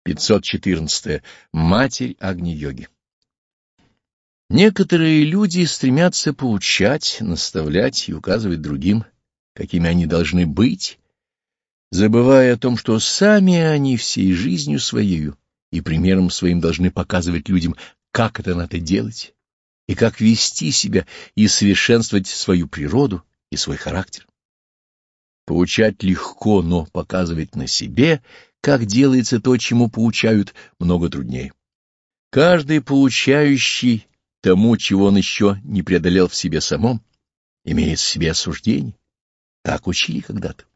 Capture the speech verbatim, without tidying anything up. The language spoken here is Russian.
пятьсот четырнадцатое. Матерь Агни-йоги. Некоторые люди стремятся поучать, наставлять и указывать другим, какими они должны быть, забывая о том, что сами они всей жизнью своею и примером своим должны показывать людям, как это надо делать, и как вести себя и совершенствовать свою природу и свой характер. Поучать легко, но показывать на себе, как делается то, чему поучают, много труднее. Каждый поучающий тому, чего он еще не преодолел в себе самом, имеет в себе осуждение. Так учили когда-то.